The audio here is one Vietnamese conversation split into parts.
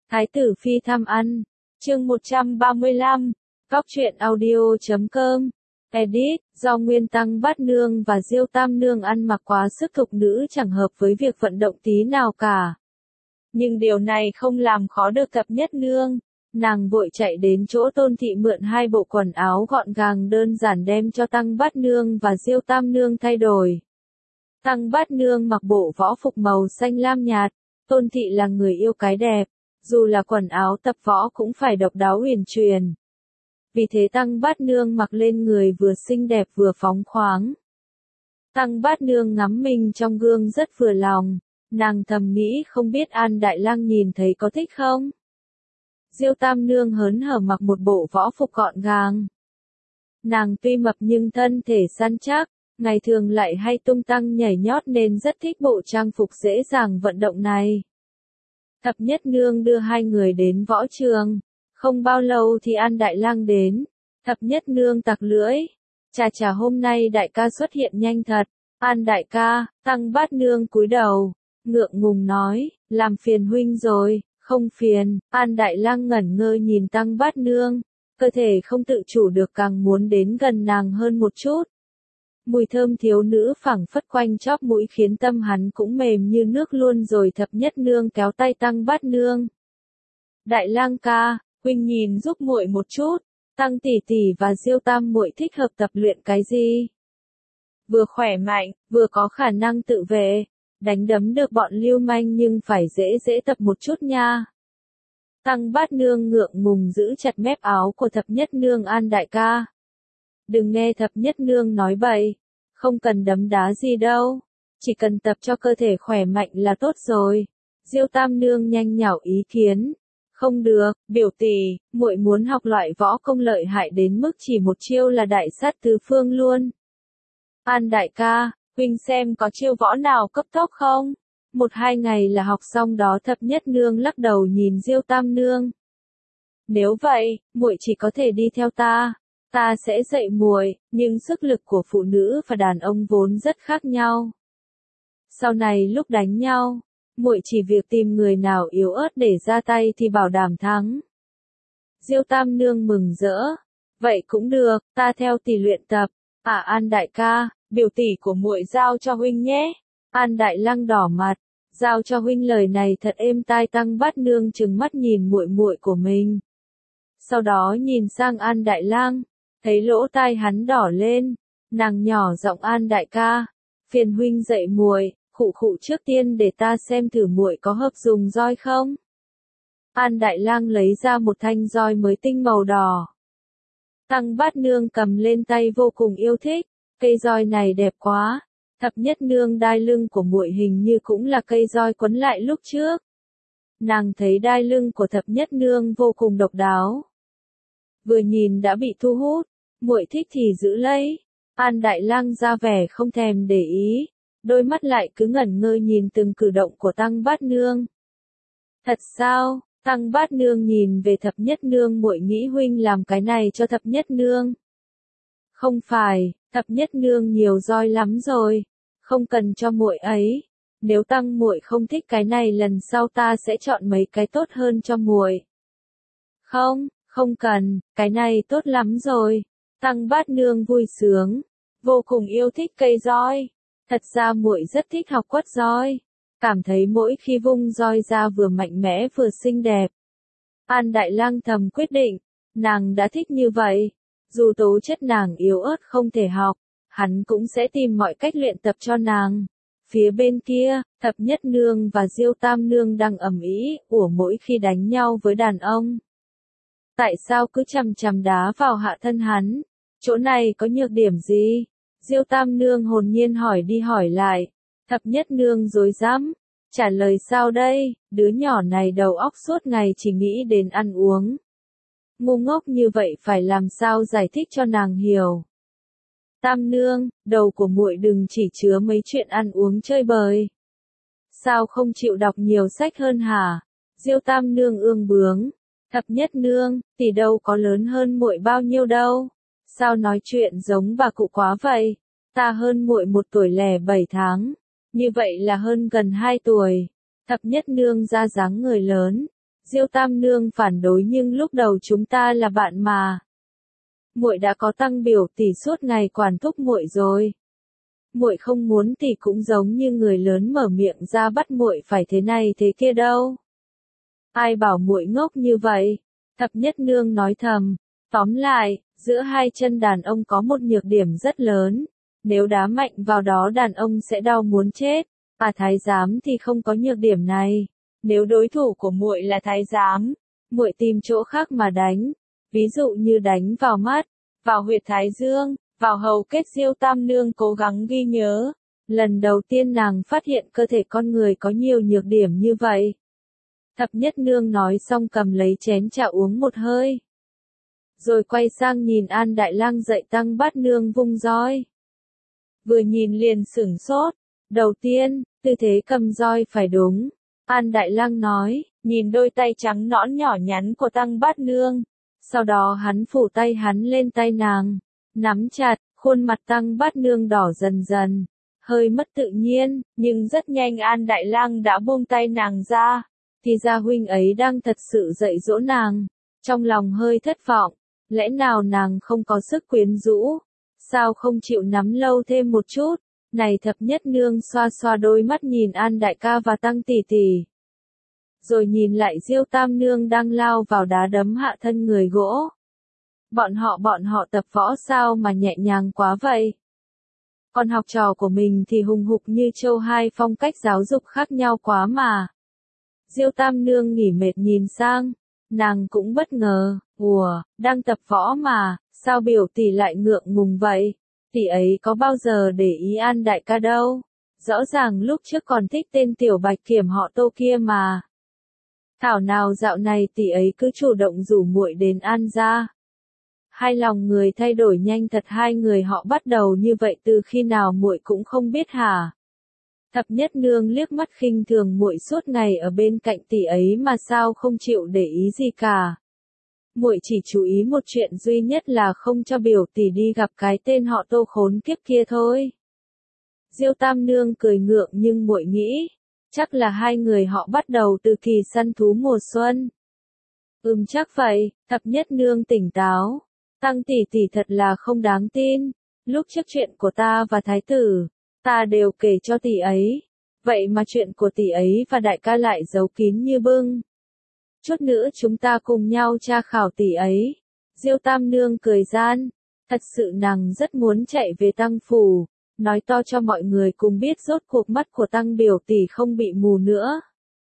Thái tử phi thăm ăn. Chương 135. Góc truyện audio.com. Edit, do Nguyên Tăng Bát Nương và Diêu Tam Nương ăn mặc quá sức thục nữ chẳng hợp với việc vận động tí nào cả. Nhưng điều này không làm khó được Thập Nhất Nương. Nàng vội chạy đến chỗ Tôn Thị mượn hai bộ quần áo gọn gàng đơn giản đem cho Tăng Bát Nương và Diêu Tam Nương thay đổi. Tăng Bát Nương mặc bộ võ phục màu xanh lam nhạt. Tôn Thị là người yêu cái đẹp, dù là quần áo tập võ cũng phải độc đáo huyền truyền. Vì thế Tăng Bát Nương mặc lên người vừa xinh đẹp vừa phóng khoáng. Tăng Bát Nương ngắm mình trong gương rất vừa lòng, nàng thầm nghĩ không biết An Đại Lang nhìn thấy có thích không? Diêu Tam Nương hớn hở mặc một bộ võ phục gọn gàng. Nàng tuy mập nhưng thân thể săn chắc, ngày thường lại hay tung tăng nhảy nhót nên rất thích bộ trang phục dễ dàng vận động này. Thập Nhất Nương đưa hai người đến võ trường. Không bao lâu thì An Đại Lang đến. Thập Nhất Nương tặc lưỡi. Chà hôm nay đại ca xuất hiện nhanh thật. An đại ca, Tăng Bát Nương cúi đầu, ngượng ngùng nói, làm phiền huynh rồi. Không phiền. An Đại Lang ngẩn ngơ nhìn Tăng Bát Nương, cơ thể không tự chủ được càng muốn đến gần nàng hơn một chút. Mùi thơm thiếu nữ phảng phất quanh chóp mũi khiến tâm hắn cũng mềm như nước luôn rồi. Thập Nhất Nương kéo tay Tăng Bát Nương. Đại Lang ca, huynh nhìn giúp muội một chút, Tăng tỷ tỷ và Diêu Tam muội thích hợp tập luyện cái gì? Vừa khỏe mạnh, vừa có khả năng tự vệ, đánh đấm được bọn lưu manh nhưng phải dễ tập một chút nha. Tăng Bát Nương ngượng ngùng giữ chặt mép áo của Thập Nhất Nương. An đại ca, đừng nghe Thập Nhất Nương nói bậy, không cần đấm đá gì đâu, chỉ cần tập cho cơ thể khỏe mạnh là tốt rồi. Diêu Tam Nương nhanh nhảu ý kiến. Không được, biểu tỷ, muội muốn học loại võ công lợi hại đến mức chỉ một chiêu là đại sát tứ phương luôn. An đại ca, huynh xem có chiêu võ nào cấp tốc không? 1-2 ngày là học xong đó. Thập Nhất Nương lắc đầu nhìn Diêu Tam Nương. Nếu vậy, muội chỉ có thể đi theo ta. Ta sẽ dạy muội, nhưng sức lực của phụ nữ và đàn ông vốn rất khác nhau. Sau này lúc đánh nhau, muội chỉ việc tìm người nào yếu ớt để ra tay thì bảo đảm thắng. Diêu Tam Nương mừng rỡ. Vậy cũng được, ta theo tỷ luyện tập. An đại ca, biểu tỷ của muội giao cho huynh nhé. An Đại Lang đỏ mặt. Giao cho huynh lời này thật êm tai. Tăng Bát Nương trừng mắt nhìn muội của mình. Sau đó nhìn sang An Đại Lang, thấy lỗ tai hắn đỏ lên, nàng nhỏ giọng, An đại ca, phiền huynh dạy muội. Khụ trước tiên để ta xem thử muội có hợp dùng roi không. An Đại Lang lấy ra một thanh roi mới tinh màu đỏ. Tăng Bát Nương cầm lên tay vô cùng yêu thích, cây roi này đẹp quá. Thập Nhất Nương, đai lưng của muội hình như cũng là cây roi quấn lại lúc trước. Nàng thấy đai lưng của Thập Nhất Nương vô cùng độc đáo, vừa nhìn đã bị thu hút. Muội thích thì giữ lấy. An Đại Lang ra vẻ không thèm để ý, đôi mắt lại cứ ngẩn ngơ nhìn từng cử động của Tăng Bát Nương. Thật sao? Tăng Bát Nương nhìn về Thập Nhất Nương, muội nghĩ huynh làm cái này cho Thập Nhất Nương. Không phải, Thập Nhất Nương nhiều roi lắm rồi, không cần cho muội ấy. Nếu Tăng muội không thích cái này lần sau ta sẽ chọn mấy cái tốt hơn cho muội. Không cần, cái này tốt lắm rồi. Tăng Bát Nương vui sướng, vô cùng yêu thích cây roi. Thật ra muội rất thích học quất roi, cảm thấy mỗi khi vung roi ra vừa mạnh mẽ vừa xinh đẹp. An Đại Lang thầm quyết định, nàng đã thích như vậy, dù tố chất nàng yếu ớt không thể học, hắn cũng sẽ tìm mọi cách luyện tập cho nàng. Phía bên kia, Thập Nhất Nương và Diêu Tam Nương đang ầm ĩ, mỗi khi đánh nhau với đàn ông. Tại sao cứ chằm đá vào hạ thân hắn? Chỗ này có nhược điểm gì? Diêu Tam Nương hồn nhiên hỏi đi hỏi lại. Thập Nhất Nương rối rắm, trả lời sao đây? Đứa nhỏ này đầu óc suốt ngày chỉ nghĩ đến ăn uống. Ngu ngốc như vậy phải làm sao giải thích cho nàng hiểu? Tam Nương, đầu của muội đừng chỉ chứa mấy chuyện ăn uống chơi bời. Sao không chịu đọc nhiều sách hơn hả? Diêu Tam Nương ương bướng. Thập Nhất Nương, tỷ đâu có lớn hơn muội bao nhiêu đâu. Sao nói chuyện giống bà cụ quá vậy? Ta hơn muội 1 tuổi lẻ 7 tháng. Như vậy là hơn gần 2 tuổi. Thập Nhất Nương ra dáng người lớn, Diêu Tam Nương phản đối nhưng lúc đầu chúng ta là bạn mà. Muội đã có Tăng biểu tỷ suốt ngày quản thúc muội rồi. Muội không muốn thì cũng giống như người lớn mở miệng ra bắt muội phải thế này thế kia đâu. Ai bảo muội ngốc như vậy? Thập Nhất Nương nói thầm. Tóm lại, giữa hai chân đàn ông có một nhược điểm rất lớn. Nếu đá mạnh vào đó đàn ông sẽ đau muốn chết. Thái giám thì không có nhược điểm này. Nếu đối thủ của muội là thái giám, muội tìm chỗ khác mà đánh. Ví dụ như đánh vào mắt, vào huyệt thái dương, vào hầu kết. Diêu Tam Nương cố gắng ghi nhớ. Lần đầu tiên nàng phát hiện cơ thể con người có nhiều nhược điểm như vậy. Thập Nhất Nương nói xong cầm lấy chén trà uống một hơi. Rồi quay sang nhìn An Đại Lang dạy Tăng Bát Nương vung roi. Vừa nhìn liền sửng sốt. Đầu tiên, tư thế cầm roi phải đúng. An Đại Lang nói, nhìn đôi tay trắng nõn nhỏ nhắn của Tăng Bát Nương. Sau đó hắn phủ tay hắn lên tay nàng. Nắm chặt, khuôn mặt Tăng Bát Nương đỏ dần dần. Hơi mất tự nhiên, nhưng rất nhanh An Đại Lang đã buông tay nàng ra. Thì ra huynh ấy đang thật sự dạy dỗ nàng. Trong lòng hơi thất vọng. Lẽ nào nàng không có sức quyến rũ? Sao không chịu nắm lâu thêm một chút? Này Thập Nhất Nương xoa xoa đôi mắt nhìn An Đại ca và Tăng tỷ tỷ. Rồi nhìn lại Diêu Tam Nương đang lao vào đá đấm hạ thân người gỗ. Bọn họ tập võ sao mà nhẹ nhàng quá vậy? Còn học trò của mình thì hùng hục như trâu, hai phong cách giáo dục khác nhau quá mà. Diêu Tam Nương nghỉ mệt nhìn sang. Nàng cũng bất ngờ, đang tập võ mà, sao biểu tỷ lại ngượng ngùng vậy? Tỷ ấy có bao giờ để ý An Đại ca đâu. Rõ ràng lúc trước còn thích tên tiểu bạch kiểm họ Tô kia mà. Thảo nào dạo này tỷ ấy cứ chủ động rủ muội đến An gia. Hai lòng người thay đổi nhanh thật, hai người họ bắt đầu như vậy từ khi nào muội cũng không biết hả? Thập Nhất Nương liếc mắt khinh thường muội suốt ngày ở bên cạnh tỷ ấy mà sao không chịu để ý gì cả. Muội chỉ chú ý một chuyện duy nhất là không cho biểu tỷ đi gặp cái tên họ Tô khốn kiếp kia thôi. Diêu Tam Nương cười ngượng nhưng muội nghĩ, chắc là hai người họ bắt đầu từ kỳ săn thú mùa xuân. Chắc vậy. Thập Nhất Nương tỉnh táo. Tăng tỷ tỷ thật là không đáng tin. Lúc trước chuyện của ta và thái tử, ta đều kể cho tỷ ấy. Vậy mà chuyện của tỷ ấy và đại ca lại giấu kín như bưng. Chút nữa chúng ta cùng nhau tra khảo tỷ ấy. Diêu Tam Nương cười gian. Thật sự nàng rất muốn chạy về Tăng phủ, nói to cho mọi người cùng biết rốt cuộc mắt của Tăng biểu tỷ không bị mù nữa.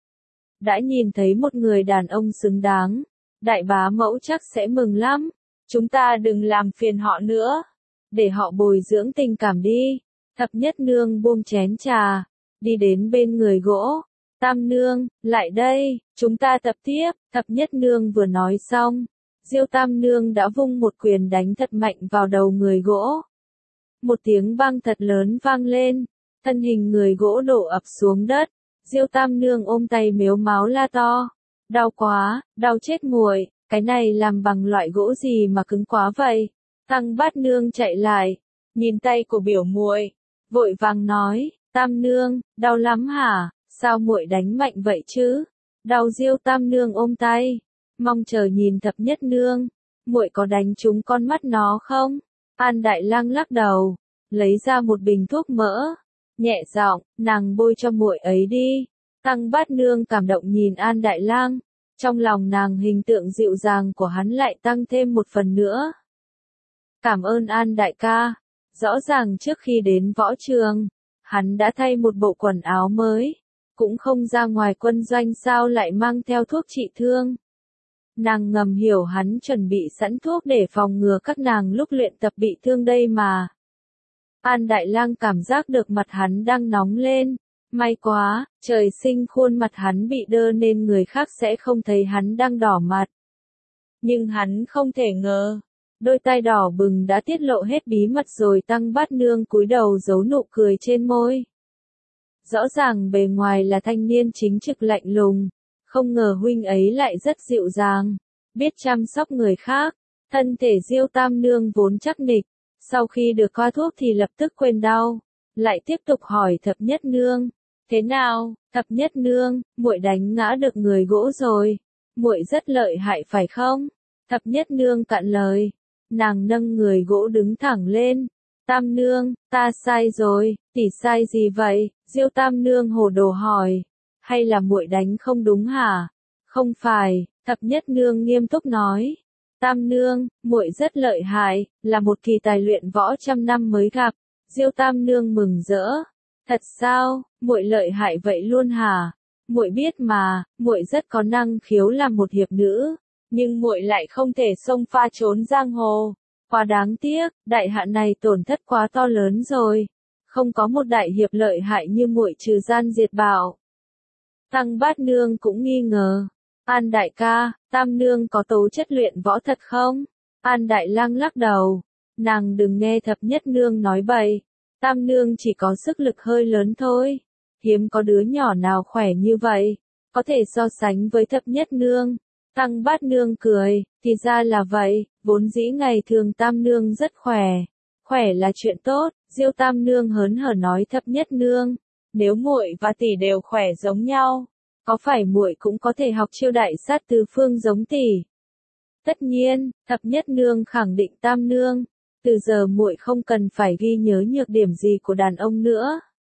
Đã nhìn thấy một người đàn ông xứng đáng, đại bá mẫu chắc sẽ mừng lắm. Chúng ta đừng làm phiền họ nữa. Để họ bồi dưỡng tình cảm đi. Thập Nhất Nương buông chén trà, đi đến bên người gỗ. Tam Nương, lại đây, chúng ta tập tiếp. Thập Nhất Nương vừa nói xong, Diêu Tam Nương đã vung một quyền đánh thật mạnh vào đầu người gỗ. Một tiếng vang thật lớn vang lên, thân hình người gỗ đổ ập xuống đất. Diêu Tam Nương ôm tay mếu máo la to. Đau quá, đau chết muội, cái này làm bằng loại gỗ gì mà cứng quá vậy? Tăng Bát Nương chạy lại, nhìn tay của biểu muội, vội vàng nói, Tam Nương, đau lắm hả? Sao muội đánh mạnh vậy chứ? Đau. Diêu Tam Nương ôm tay, mong chờ nhìn Thập Nhất Nương, muội có đánh trúng con mắt nó không? An Đại Lang lắc đầu, lấy ra một bình thuốc mỡ, nhẹ giọng, nàng bôi cho muội ấy đi. Tăng Bát Nương cảm động nhìn An Đại Lang, trong lòng nàng hình tượng dịu dàng của hắn lại tăng thêm một phần nữa. Cảm ơn An đại ca. Rõ ràng trước khi đến võ trường, hắn đã thay một bộ quần áo mới, cũng không ra ngoài quân doanh sao lại mang theo thuốc trị thương. Nàng ngầm hiểu hắn chuẩn bị sẵn thuốc để phòng ngừa các nàng lúc luyện tập bị thương đây mà. An Đại Lang cảm giác được mặt hắn đang nóng lên. May quá, trời sinh khuôn mặt hắn bị đơ nên người khác sẽ không thấy hắn đang đỏ mặt. Nhưng hắn không thể ngờ, đôi tay đỏ bừng đã tiết lộ hết bí mật rồi. Tăng Bát Nương cúi đầu giấu nụ cười trên môi. Rõ ràng bề ngoài là thanh niên chính trực lạnh lùng, không ngờ huynh ấy lại rất dịu dàng, biết chăm sóc người khác. Thân thể Diêu Tam Nương vốn chắc nịch, sau khi được thoa thuốc thì lập tức quên đau, lại tiếp tục hỏi Thập Nhất Nương, thế nào? Thập Nhất Nương, muội đánh ngã được người gỗ rồi. muội rất lợi hại phải không? Thập nhất nương cạn lời. Nàng nâng người gỗ đứng thẳng lên. Tam nương, ta sai rồi, tỷ sai gì vậy? Diêu tam nương hồ đồ hỏi. Hay là muội đánh không đúng hả? Không phải, thập nhất nương nghiêm túc nói. Tam nương, muội rất lợi hại, là một kỳ tài luyện võ trăm năm mới gặp. Diêu tam nương mừng rỡ. Thật sao, muội lợi hại vậy luôn hả? Muội biết mà, muội rất có năng khiếu làm một hiệp nữ, nhưng muội lại không thể xông pha trốn giang hồ. Quá đáng tiếc, đại hạ này tổn thất quá to lớn rồi. Không có một đại hiệp lợi hại như muội trừ gian diệt bảo. Tăng Bát Nương cũng nghi ngờ. An đại ca, Tam Nương có tố chất luyện võ thật không? An Đại Lang lắc đầu. Nàng đừng nghe thập nhất nương nói bậy. Tam Nương chỉ có sức lực hơi lớn thôi. Hiếm có đứa nhỏ nào khỏe như vậy. Có thể so sánh với thập nhất nương. Tăng Bát Nương cười, thì ra là vậy, vốn dĩ ngày thường Tam Nương rất khỏe. Khỏe là chuyện tốt, Diêu Tam Nương hớn hở nói thập nhất nương. Nếu muội và tỷ đều khỏe giống nhau, có phải muội cũng có thể học chiêu đại sát tứ phương giống tỷ? Tất nhiên, thập nhất nương khẳng định Tam Nương. Từ giờ muội không cần phải ghi nhớ nhược điểm gì của đàn ông nữa.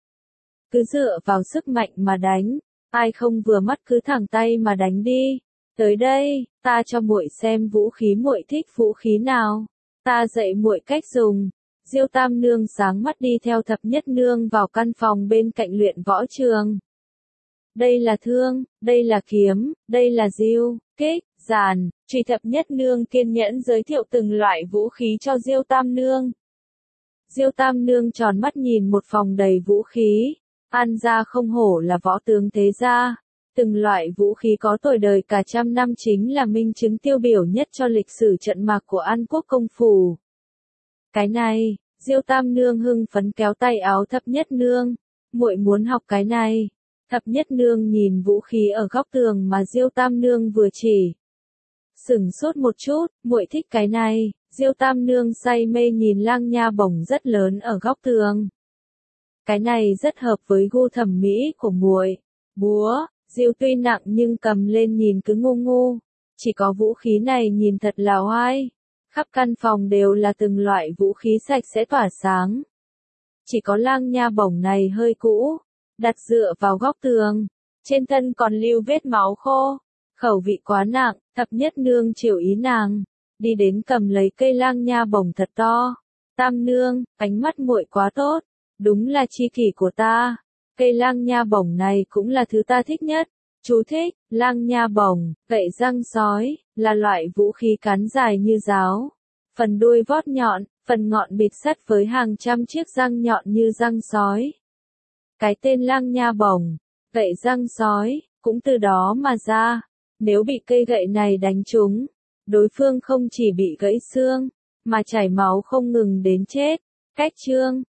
Cứ dựa vào sức mạnh mà đánh, ai không vừa mắt cứ thẳng tay mà đánh đi. Tới đây, ta cho muội xem vũ khí muội thích vũ khí nào. Ta dạy muội cách dùng. Diêu Tam Nương sáng mắt đi theo thập nhất nương vào căn phòng bên cạnh luyện võ trường. Đây là thương, đây là kiếm, đây là diêu, kích, giàn, truy. Thập nhất nương kiên nhẫn giới thiệu từng loại vũ khí cho Diêu Tam Nương. Diêu Tam Nương tròn mắt nhìn một phòng đầy vũ khí. An gia không hổ là võ tướng thế gia. Từng loại vũ khí có tuổi đời cả trăm năm chính là minh chứng tiêu biểu nhất cho lịch sử trận mạc của An quốc công phủ. Cái này, Diêu Tam Nương hưng phấn kéo tay áo thập nhất nương. Muội muốn học cái này. Thập nhất nương nhìn vũ khí ở góc tường mà Diêu Tam Nương vừa chỉ. Sửng sốt một chút, muội thích cái này. Diêu Tam Nương say mê nhìn lang nha bổng rất lớn ở góc tường. Cái này rất hợp với gu thẩm mỹ của muội. Búa, Diêu tuy nặng nhưng cầm lên nhìn cứ ngu ngu. Chỉ có vũ khí này nhìn thật là oai. Khắp căn phòng đều là từng loại vũ khí sạch sẽ tỏa sáng. Chỉ có lang nha bổng này hơi cũ, đặt dựa vào góc tường. Trên thân còn lưu vết máu khô. Khẩu vị quá nặng, thập nhất nương chiều ý nàng. Đi đến cầm lấy cây lang nha bổng thật to. Tam Nương, ánh mắt muội quá tốt. Đúng là chi kỷ của ta. Cây lang nha bổng này cũng là thứ ta thích nhất. Chú thích, lang nha bổng, gậy răng sói, là loại vũ khí cán dài như giáo. Phần đuôi vót nhọn, phần ngọn bịt sắt với hàng trăm chiếc răng nhọn như răng sói. Cái tên lang nha bổng, gậy răng sói, cũng từ đó mà ra. Nếu bị cây gậy này đánh trúng, đối phương không chỉ bị gãy xương, mà chảy máu không ngừng đến chết. Cách chương